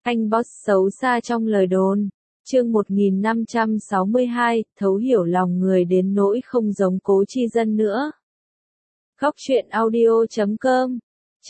Anh boss xấu xa trong lời đồn. Chương 1562, thấu hiểu lòng người đến nỗi không giống Cố Chi Dân nữa. Góc truyện audio.com.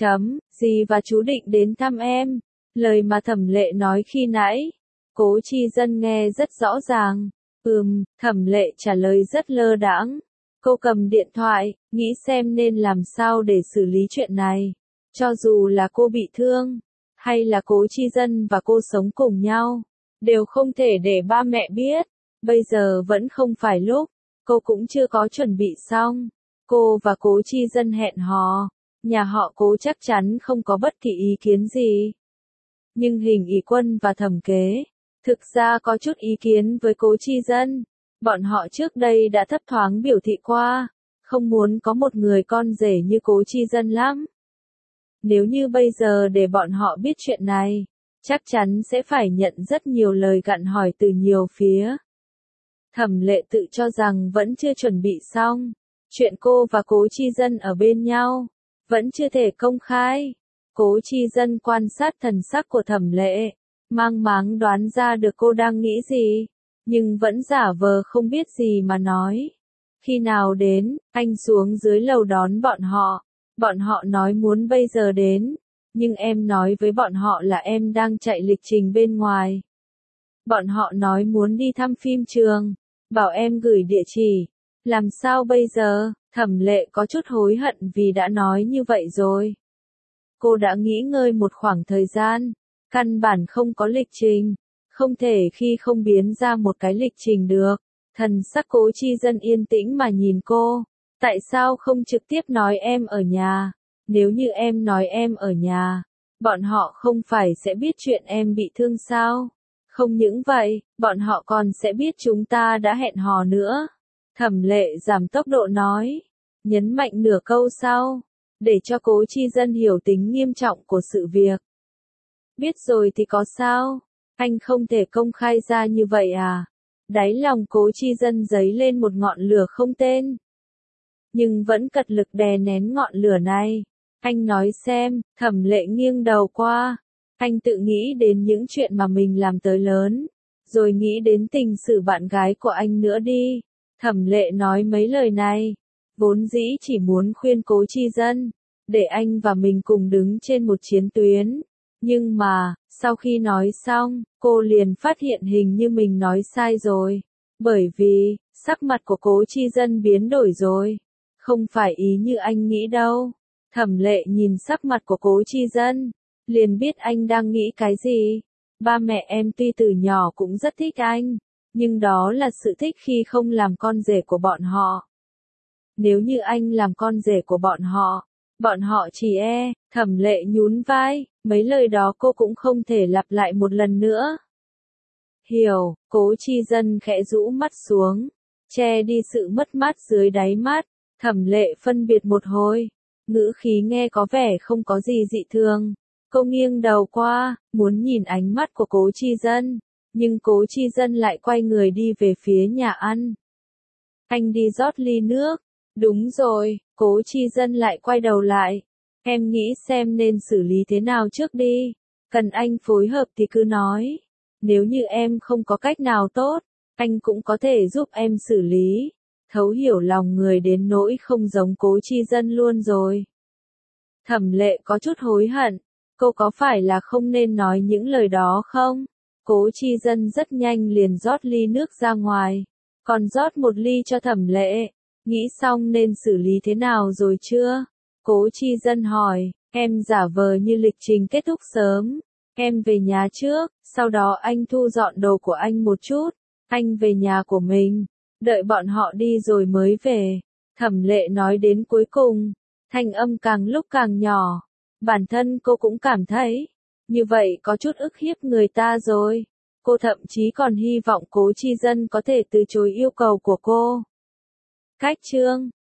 Dì và chú định đến thăm em. Lời mà Thẩm Lệ nói khi nãy, Cố Chi Dân nghe rất rõ ràng. Thẩm Lệ trả lời rất lơ đãng. Cô cầm điện thoại, nghĩ xem nên làm sao để xử lý chuyện này. Cho dù là cô bị thương, hay là Cố Chi Dân và cô sống cùng nhau, đều không thể để ba mẹ biết. Bây giờ vẫn không phải lúc, cô cũng chưa có chuẩn bị xong. Cô và Cố Chi Dân hẹn hò, nhà họ Cố chắc chắn không có bất kỳ ý kiến gì. Nhưng Hình ỷ Quân và Thẩm Kế, thực ra có chút ý kiến với Cố Chi Dân. Bọn họ trước đây đã thấp thoáng biểu thị qua, không muốn có một người con rể như Cố Chi Dân lắm. Nếu như bây giờ để bọn họ biết chuyện này, chắc chắn sẽ phải nhận rất nhiều lời gặn hỏi từ nhiều phía. Thẩm Lệ tự cho rằng vẫn chưa chuẩn bị xong, chuyện cô và Cố Chi Dân ở bên nhau, vẫn chưa thể công khai. Cố Chi Dân quan sát thần sắc của Thẩm Lệ, mang máng đoán ra được cô đang nghĩ gì, nhưng vẫn giả vờ không biết gì mà nói. Khi nào đến, anh xuống dưới lầu đón bọn họ. Bọn họ nói muốn bây giờ đến, nhưng em nói với bọn họ là em đang chạy lịch trình bên ngoài. Bọn họ nói muốn đi thăm phim trường, bảo em gửi địa chỉ. Làm sao bây giờ? Thẩm Lệ có chút hối hận vì đã nói như vậy rồi. Cô đã nghỉ ngơi một khoảng thời gian, căn bản không có lịch trình, không thể khi không biến ra một cái lịch trình được. Thần sắc Cố Chi Dân yên tĩnh mà nhìn cô. Tại sao không trực tiếp nói em ở nhà? Nếu như em nói em ở nhà, bọn họ không phải sẽ biết chuyện em bị thương sao? Không những vậy, bọn họ còn sẽ biết chúng ta đã hẹn hò nữa. Thẩm Lệ giảm tốc độ nói, nhấn mạnh nửa câu sau, để cho Cố Chi Dân hiểu tính nghiêm trọng của sự việc. Biết rồi thì có sao? Anh không thể công khai ra như vậy à? Đáy lòng Cố Chi Dân dấy lên một ngọn lửa không tên, nhưng vẫn cật lực đè nén ngọn lửa này. Anh nói xem. Thẩm Lệ nghiêng đầu qua. Anh tự nghĩ đến những chuyện mà mình làm tới lớn, rồi nghĩ đến tình sự bạn gái của anh nữa đi. Thẩm Lệ nói mấy lời này, vốn dĩ chỉ muốn khuyên Cố Chi Dân, để anh và mình cùng đứng trên một chiến tuyến. Nhưng mà, sau khi nói xong, cô liền phát hiện hình như mình nói sai rồi. Bởi vì, sắc mặt của Cố Chi Dân biến đổi rồi. Không phải ý như anh nghĩ đâu. Thẩm Lệ nhìn sắc mặt của Cố Chi Dân, liền biết anh đang nghĩ cái gì. Ba mẹ em tuy từ nhỏ cũng rất thích anh, nhưng đó là sự thích khi không làm con rể của bọn họ. Nếu như anh làm con rể của bọn họ chỉ Thẩm Lệ nhún vai, mấy lời đó cô cũng không thể lặp lại một lần nữa. Hiểu. Cố Chi Dân khẽ rũ mắt xuống, che đi sự mất mát dưới đáy mắt. Thẩm Lệ phân biệt một hồi, ngữ khí nghe có vẻ không có gì dị thường. Cô nghiêng đầu qua, muốn nhìn ánh mắt của Cố Chi Dân, nhưng Cố Chi Dân lại quay người đi về phía nhà ăn. Anh đi rót ly nước. Đúng rồi. Cố Chi Dân lại quay đầu lại. Em nghĩ xem nên xử lý thế nào trước đi. Cần anh phối hợp thì cứ nói. Nếu như em không có cách nào tốt, anh cũng có thể giúp em xử lý. Thấu hiểu lòng người đến nỗi không giống Cố Chi Dân luôn rồi. Thẩm Lệ có chút hối hận. Cô có phải là không nên nói những lời đó không? Cố Chi Dân rất nhanh liền rót ly nước ra ngoài, còn rót một ly cho Thẩm Lệ. Nghĩ xong nên xử lý thế nào rồi chưa? Cố Chi Dân hỏi. Em giả vờ như lịch trình kết thúc sớm. Em về nhà trước, sau đó anh thu dọn đồ của anh một chút. Anh về nhà của mình, đợi bọn họ đi rồi mới về. Thẩm Lệ nói đến cuối cùng, thanh âm càng lúc càng nhỏ. Bản thân cô cũng cảm thấy, như vậy có chút ức hiếp người ta rồi. Cô thậm chí còn hy vọng Cố Chi Dân có thể từ chối yêu cầu của cô. Cách chương